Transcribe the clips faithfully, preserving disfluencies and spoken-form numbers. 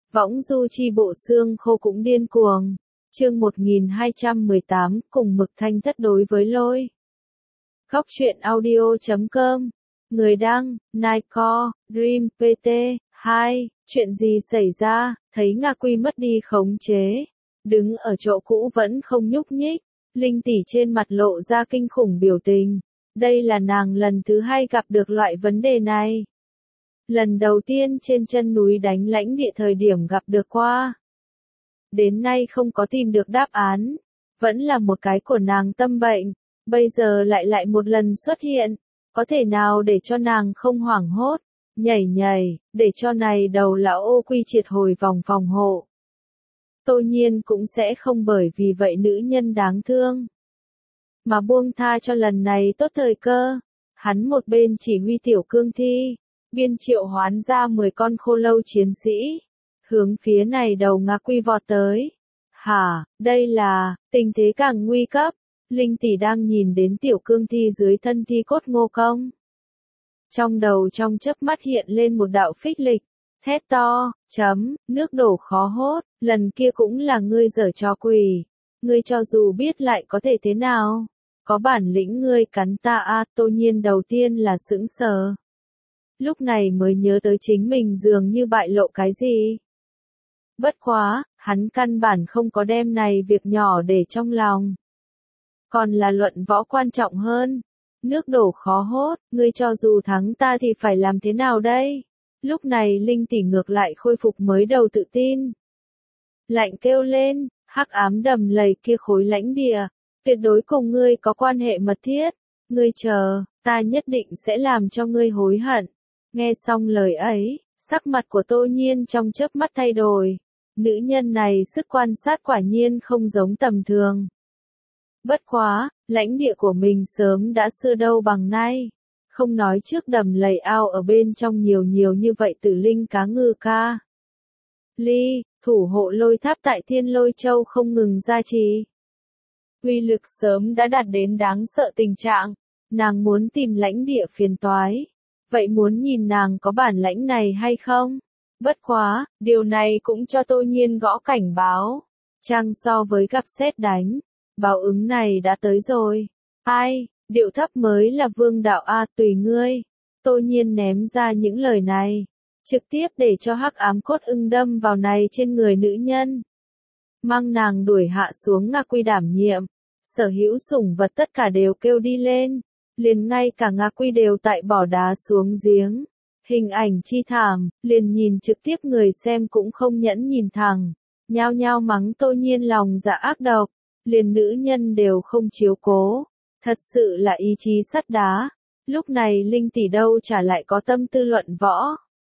Võng du chi bộ xương khô cũng điên cuồng. Chương một nghìn hai trăm mười tám, cùng Mực Thanh Thất đối với lôi. Góc truyện audio chấm com. Người đăng, Nightcore, Dream, pê tê, hai. Chuyện gì xảy ra, thấy Nga Quy mất đi khống chế. Đứng ở chỗ cũ vẫn không nhúc nhích. Linh tỷ trên mặt lộ ra kinh khủng biểu tình. Đây là nàng lần thứ hai gặp được loại vấn đề này. Lần đầu tiên trên chân núi đánh lãnh địa thời điểm gặp được qua. Đến nay không có tìm được đáp án. Vẫn là một cái của nàng tâm bệnh. Bây giờ lại lại một lần xuất hiện. Có thể nào để cho nàng không hoảng hốt. Nhảy nhảy, để cho này đầu lão ô quy triệt hồi vòng phòng hộ. Tô Nhiên cũng sẽ không bởi vì vậy nữ nhân đáng thương. Mà buông tha cho lần này tốt thời cơ. Hắn một bên chỉ huy tiểu cương thi. Biên triệu hoán ra mười con khô lâu chiến sĩ. Hướng phía này đầu Nga Quy vọt tới. Hả, đây là, tình thế càng nguy cấp. Linh tỷ đang nhìn đến tiểu cương thi dưới thân thi cốt Ngô Công. Trong đầu trong chớp mắt hiện lên một đạo phích lịch. Thét to, chấm, nước đổ khó hốt, lần kia cũng là ngươi giở trò quỷ. Ngươi cho dù biết lại có thể thế nào. Có bản lĩnh ngươi cắn ta a. Tô Nhiên đầu tiên là sững sờ. Lúc này mới nhớ tới chính mình dường như bại lộ cái gì. Bất quá, hắn căn bản không có đem này việc nhỏ để trong lòng. Còn là luận võ quan trọng hơn. Nước đổ khó hốt, ngươi cho dù thắng ta thì phải làm thế nào đây? Lúc này Linh tỷ ngược lại khôi phục mới đầu tự tin. Lạnh kêu lên, hắc ám đầm lầy kia khối lãnh địa, tuyệt đối cùng ngươi có quan hệ mật thiết. Ngươi chờ, ta nhất định sẽ làm cho ngươi hối hận. Nghe xong lời ấy, sắc mặt của Tô Nhiên trong chớp mắt thay đổi. Nữ nhân này sức quan sát quả nhiên không giống tầm thường. Bất quá, lãnh địa của mình sớm đã xưa đâu bằng nay. Không nói trước đầm lầy ao ở bên trong nhiều nhiều như vậy tử linh cá ngư ca. Ly, thủ hộ lôi tháp tại Thiên Lôi Châu không ngừng gia trì. Uy lực sớm đã đạt đến đáng sợ tình trạng. Nàng muốn tìm lãnh địa phiền toái. Vậy muốn nhìn nàng có bản lãnh này hay không? Bất quá, điều này cũng cho Tô Nhiên gõ cảnh báo. Chăng so với gặp sét đánh, báo ứng này đã tới rồi. Ai, điệu thấp mới là vương đạo a, tùy ngươi. Tô Nhiên ném ra những lời này, trực tiếp để cho hắc ám cốt ưng đâm vào này trên người nữ nhân. Mang nàng đuổi hạ xuống Nga Quy đảm nhiệm. Sở hữu sủng vật tất cả đều kêu đi lên. Liền ngay cả Nga Quy đều tại bỏ đá xuống giếng. Hình ảnh chi thảm, liền nhìn trực tiếp người xem cũng không nhẫn nhìn thẳng. Nhao nhao mắng Tô Nhiên lòng dạ ác độc. Liền nữ nhân đều không chiếu cố. Thật sự là ý chí sắt đá. Lúc này Linh tỷ đâu trả lại có tâm tư luận võ.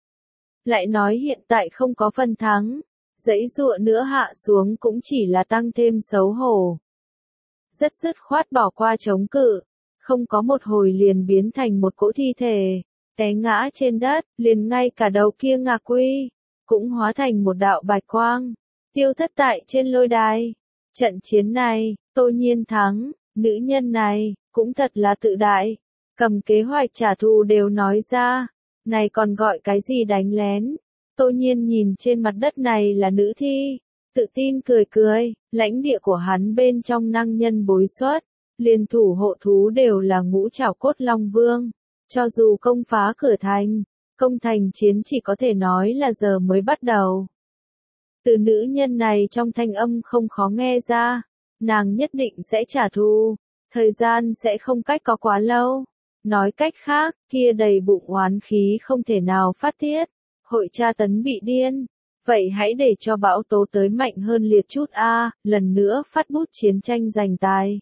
Lại nói hiện tại không có phần thắng. Dãy dụa nữa hạ xuống cũng chỉ là tăng thêm xấu hổ. Rất dứt khoát bỏ qua chống cự. Không có một hồi liền biến thành một cỗ thi thể, té ngã trên đất, liền ngay cả đầu kia Nga Quy, cũng hóa thành một đạo bạch quang, tiêu thất tại trên lôi đài. Trận chiến này, Tô Nhiên thắng, nữ nhân này, cũng thật là tự đại, cầm kế hoạch trả thù đều nói ra, này còn gọi cái gì đánh lén. Tô Nhiên nhìn trên mặt đất này là nữ thi, tự tin cười cười, lãnh địa của hắn bên trong năng nhân bối xuất. Liên thủ hộ thú đều là ngũ trảo cốt long vương. Cho dù công phá cửa thành, công thành chiến chỉ có thể nói là giờ mới bắt đầu. Từ nữ nhân này trong thanh âm không khó nghe ra. Nàng nhất định sẽ trả thù. Thời gian sẽ không cách có quá lâu. Nói cách khác, kia đầy bụng oán khí không thể nào phát tiết. Hội tra tấn bị điên. Vậy hãy để cho bão tố tới mạnh hơn liệt chút a, lần nữa phát bút chiến tranh giành tài.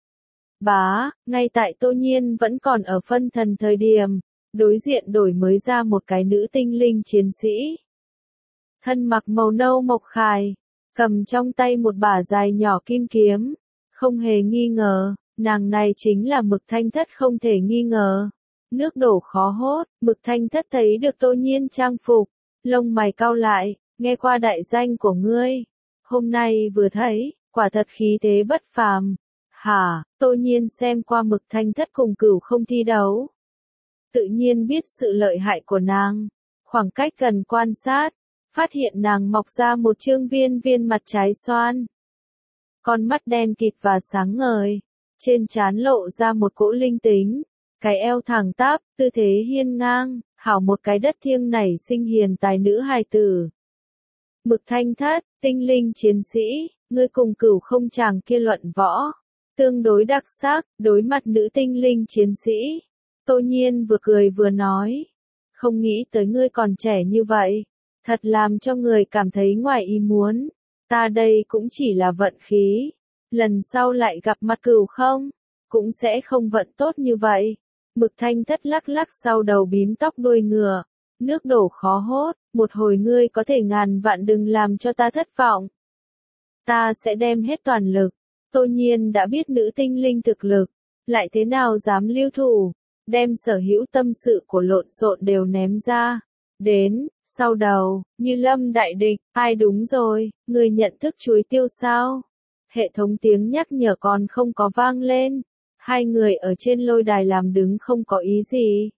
Bá, ngay tại Tô Nhiên vẫn còn ở phân thần thời điểm, đối diện đổi mới ra một cái nữ tinh linh chiến sĩ. Thân mặc màu nâu mộc khài, cầm trong tay một bả dài nhỏ kim kiếm. Không hề nghi ngờ, nàng này chính là Mực Thanh Thất không thể nghi ngờ. Nước đổ khó hốt, Mực Thanh Thất thấy được Tô Nhiên trang phục, lông mày cau lại, nghe qua đại danh của ngươi. Hôm nay vừa thấy, quả thật khí thế bất phàm. Hả, Tô Nhiên xem qua Mực Thanh Thất cùng Cửu Không thi đấu. Tự nhiên biết sự lợi hại của nàng. Khoảng cách gần quan sát, phát hiện nàng mọc ra một trương viên viên mặt trái xoan. Con mắt đen kịt và sáng ngời, trên trán lộ ra một cỗ linh tính, cái eo thẳng tắp, tư thế hiên ngang, hảo một cái đất thiêng nảy sinh hiền tài nữ hài tử. Mực Thanh Thất, tinh linh chiến sĩ, ngươi cùng Cửu Không chàng kia luận võ, tương đối đặc sắc, đối mặt nữ tinh linh chiến sĩ. Tô Nhiên vừa cười vừa nói, không nghĩ tới ngươi còn trẻ như vậy, thật làm cho người cảm thấy ngoài ý muốn. Ta đây cũng chỉ là vận khí, lần sau lại gặp mặt Cửu Không, cũng sẽ không vận tốt như vậy. Mực Thanh Thất lắc lắc sau đầu bím tóc đuôi ngựa, nước đổ khó hốt, một hồi ngươi có thể ngàn vạn đừng làm cho ta thất vọng. Ta sẽ đem hết toàn lực. Tô Nhiên đã biết nữ tinh linh thực lực, lại thế nào dám lưu thủ, đem sở hữu tâm sự của lộn xộn đều ném ra. Đến, sau đầu, Như Lâm đại địch, ai đúng rồi, người nhận thức chuối tiêu sao? Hệ thống tiếng nhắc nhở còn không có vang lên, hai người ở trên lôi đài làm đứng không có ý gì.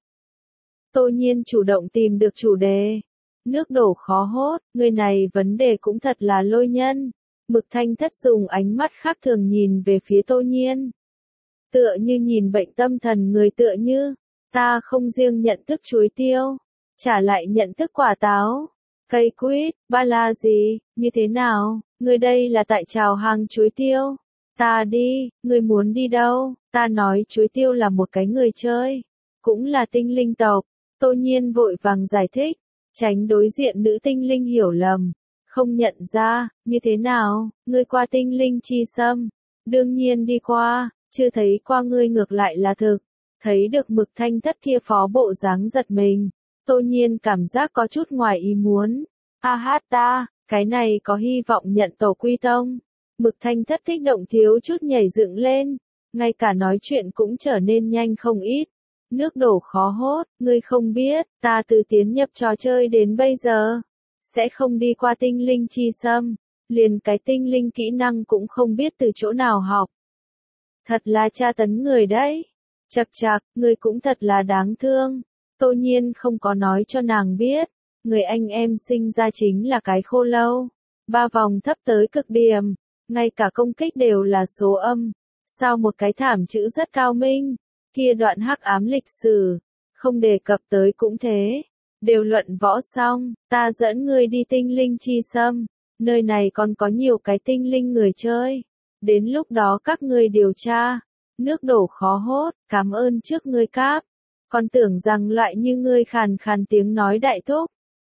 Tô Nhiên chủ động tìm được chủ đề, nước đổ khó hốt, người này vấn đề cũng thật là lôi nhân. Mực Thanh Thất dùng ánh mắt khác thường nhìn về phía Tô Nhiên. Tựa như nhìn bệnh tâm thần người tựa như, ta không riêng nhận thức chuối tiêu, trả lại nhận thức quả táo, cây quýt, ba la gì, như thế nào, người đây là tại chào hàng chuối tiêu. Ta đi, người muốn đi đâu, ta nói chuối tiêu là một cái người chơi, cũng là tinh linh tộc. Tô Nhiên vội vàng giải thích, tránh đối diện nữ tinh linh hiểu lầm. Không nhận ra, như thế nào, ngươi qua tinh linh chi xâm, đương nhiên đi qua, chưa thấy qua ngươi ngược lại là thực, thấy được Mực Thanh Thất kia phó bộ dáng giật mình, Tô Nhiên cảm giác có chút ngoài ý muốn, a hát ta, cái này có hy vọng nhận tổ quy tông. Mực Thanh Thất kích động thiếu chút nhảy dựng lên, ngay cả nói chuyện cũng trở nên nhanh không ít. Nước đổ khó hốt, ngươi không biết, ta từ tiến nhập trò chơi đến bây giờ, sẽ không đi qua tinh linh chi xâm, liền cái tinh linh kỹ năng cũng không biết từ chỗ nào học. Thật là tra tấn người đấy. Chật chạc, người cũng thật là đáng thương. Tô Nhiên không có nói cho nàng biết, người anh em sinh ra chính là cái khô lâu. Ba vòng thấp tới cực điểm, ngay cả công kích đều là số âm. Sao một cái thảm chữ rất cao minh, kia đoạn hắc ám lịch sử, không đề cập tới cũng thế. Đều luận võ xong, ta dẫn ngươi đi tinh linh chi xâm, nơi này còn có nhiều cái tinh linh người chơi. Đến lúc đó các ngươi điều tra, nước đổ khó hốt, cảm ơn trước ngươi cáp. Còn tưởng rằng loại như ngươi khàn khàn tiếng nói đại thúc,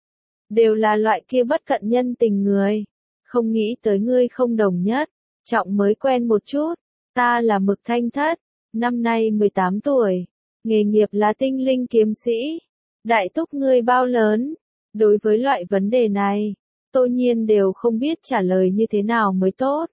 đều là loại kia bất cận nhân tình người. Không nghĩ tới ngươi không đồng nhất, trọng mới quen một chút. Ta là Mực Thanh Thất, năm nay mười tám tuổi, nghề nghiệp là tinh linh kiếm sĩ. Đại thúc ngươi bao lớn? Đối với loại vấn đề này, Tô Nhiên đều không biết trả lời như thế nào mới tốt.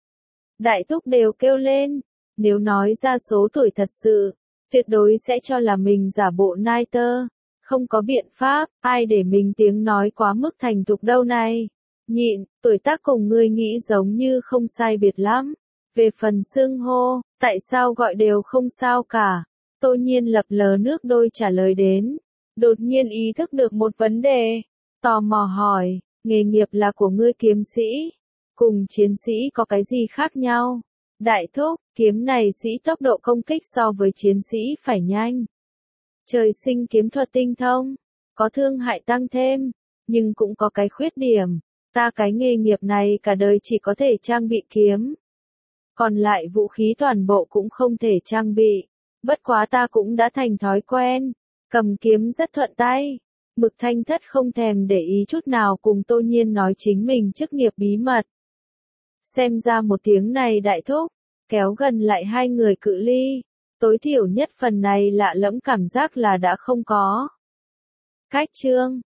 Đại thúc đều kêu lên, nếu nói ra số tuổi thật sự, tuyệt đối sẽ cho là mình giả bộ nai tơ. Không có biện pháp, ai để mình tiếng nói quá mức thành thục đâu này. Nhịn, tuổi tác cùng ngươi nghĩ giống như không sai biệt lắm. Về phần xưng hô, tại sao gọi đều không sao cả. Tô Nhiên lập lờ nước đôi trả lời đến. Đột nhiên ý thức được một vấn đề, tò mò hỏi, nghề nghiệp là của ngươi kiếm sĩ, cùng chiến sĩ có cái gì khác nhau? Đại thúc, kiếm này sĩ tốc độ công kích so với chiến sĩ phải nhanh. Trời sinh kiếm thuật tinh thông, có thương hại tăng thêm, nhưng cũng có cái khuyết điểm, ta cái nghề nghiệp này cả đời chỉ có thể trang bị kiếm. Còn lại vũ khí toàn bộ cũng không thể trang bị, bất quá ta cũng đã thành thói quen. Cầm kiếm rất thuận tay. Mực Thanh Thất không thèm để ý chút nào cùng Tô Nhiên nói chính mình chức nghiệp bí mật. Xem ra một tiếng này đại thúc, kéo gần lại hai người cự ly. Tối thiểu nhất phần này lạ lẫm cảm giác là đã không có. Cách chương